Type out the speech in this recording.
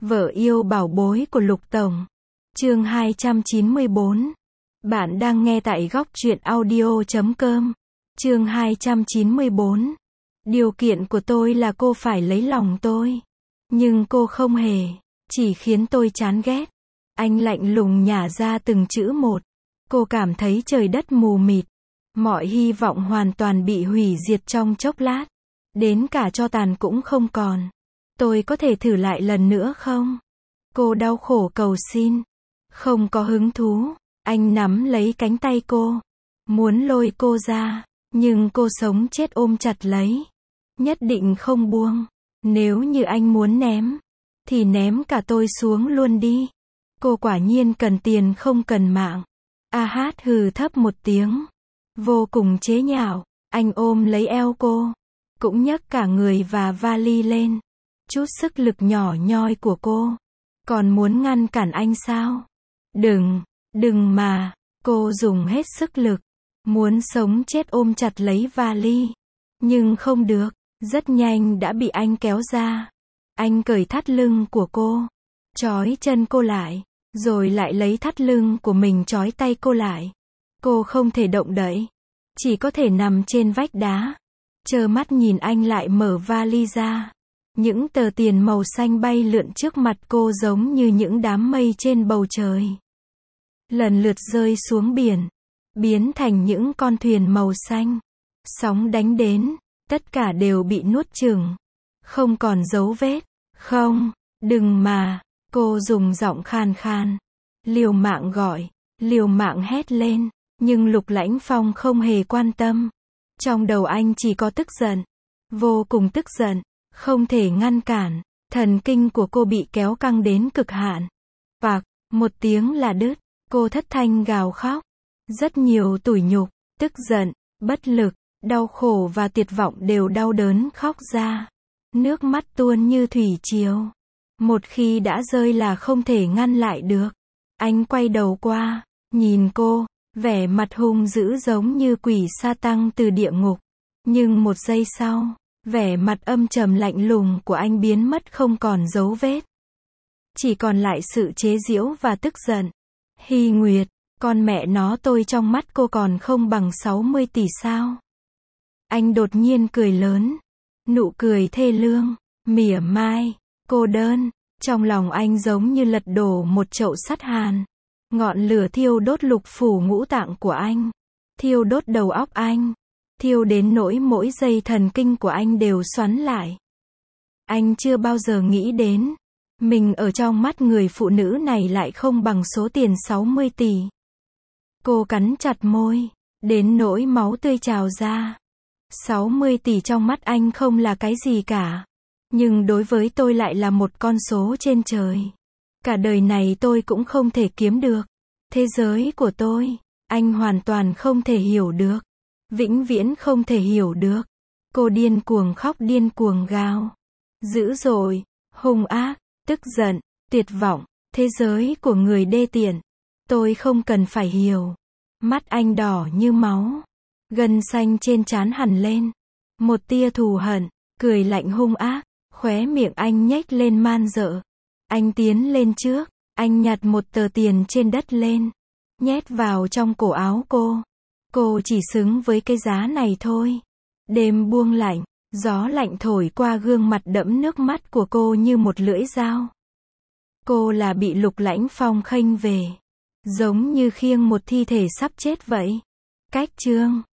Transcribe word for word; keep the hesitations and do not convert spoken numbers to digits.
Vợ yêu bảo bối của Lục Tổng. Chương hai trăm chín mươi bốn. Bạn đang nghe tại góc truyện audio chấm com. Chương hai trăm chín mươi bốn. Điều kiện của tôi là cô phải lấy lòng tôi. Nhưng cô không hề. Chỉ khiến tôi chán ghét. Anh lạnh lùng nhả ra từng chữ một. Cô cảm thấy trời đất mù mịt. Mọi hy vọng hoàn toàn bị hủy diệt trong chốc lát. Đến cả tro tàn cũng không còn. Tôi có thể thử lại lần nữa không? Cô đau khổ cầu xin. Không có hứng thú. Anh nắm lấy cánh tay cô. Muốn lôi cô ra. Nhưng cô sống chết ôm chặt lấy. Nhất định không buông. Nếu như anh muốn ném. Thì ném cả tôi xuống luôn đi. Cô quả nhiên cần tiền không cần mạng. A hát hừ thấp một tiếng. Vô cùng chế nhạo. Anh ôm lấy eo cô. Cũng nhấc cả người và vali lên. Chút sức lực nhỏ nhoi của cô. Còn muốn ngăn cản anh sao? Đừng, đừng mà. Cô dùng hết sức lực. Muốn sống chết ôm chặt lấy vali. Nhưng không được. Rất nhanh đã bị anh kéo ra. Anh cởi thắt lưng của cô. Trói chân cô lại. Rồi lại lấy thắt lưng của mình trói tay cô lại. Cô không thể động đậy. Chỉ có thể nằm trên vách đá. Trơ mắt nhìn anh lại mở vali ra. Những tờ tiền màu xanh bay lượn trước mặt cô giống như những đám mây trên bầu trời. Lần lượt rơi xuống biển. Biến thành những con thuyền màu xanh. Sóng đánh đến. Tất cả đều bị nuốt chửng. Không còn dấu vết. Không, đừng mà. Cô dùng giọng khan khan. Liều mạng gọi. Liều mạng hét lên. Nhưng Lục Lãnh Phong không hề quan tâm. Trong đầu anh chỉ có tức giận. Vô cùng tức giận. Không thể ngăn cản. Thần kinh của cô bị kéo căng đến cực hạn. Vạc, một tiếng là đứt. Cô thất thanh gào khóc. Rất nhiều tủi nhục, tức giận, bất lực, đau khổ và tuyệt vọng đều đau đớn khóc ra. Nước mắt tuôn như thủy triều. Một khi đã rơi là không thể ngăn lại được. Anh quay đầu qua, nhìn cô, vẻ mặt hung dữ giống như quỷ sa tăng từ địa ngục. Nhưng một giây sau, vẻ mặt âm trầm lạnh lùng của anh biến mất không còn dấu vết. Chỉ còn lại sự chế giễu và tức giận. Hy Nguyệt, con mẹ nó tôi trong mắt cô còn không bằng sáu mươi tỷ sao? Anh đột nhiên cười lớn. Nụ cười thê lương, mỉa mai, cô đơn. Trong lòng anh giống như lật đổ một chậu sắt hàn. Ngọn lửa thiêu đốt lục phủ ngũ tạng của anh. Thiêu đốt đầu óc anh. Thiêu đến nỗi mỗi dây thần kinh của anh đều xoắn lại. Anh chưa bao giờ nghĩ đến. Mình ở trong mắt người phụ nữ này lại không bằng số tiền sáu mươi tỷ. Cô cắn chặt môi. Đến nỗi máu tươi trào ra. sáu mươi tỷ trong mắt anh không là cái gì cả. Nhưng đối với tôi lại là một con số trên trời. Cả đời này tôi cũng không thể kiếm được. Thế giới của tôi, anh hoàn toàn không thể hiểu được. Vĩnh viễn không thể hiểu được. Cô điên cuồng khóc điên cuồng gào. Dữ dội, hung ác, tức giận, tuyệt vọng. Thế giới của người đê tiện. Tôi không cần phải hiểu. Mắt anh đỏ như máu. Gân xanh trên trán hằn lên. Một tia thù hận, cười lạnh hung ác. Khóe miệng anh nhếch lên man dợ. Anh tiến lên trước. Anh nhặt một tờ tiền trên đất lên. Nhét vào trong cổ áo cô. Cô chỉ xứng với cái giá này thôi. Đêm buông lạnh. Gió lạnh thổi qua gương mặt đẫm nước mắt của cô như một lưỡi dao. Cô là bị Lục Lãnh Phong khênh về. Giống như khiêng một thi thể sắp chết vậy. Cách chương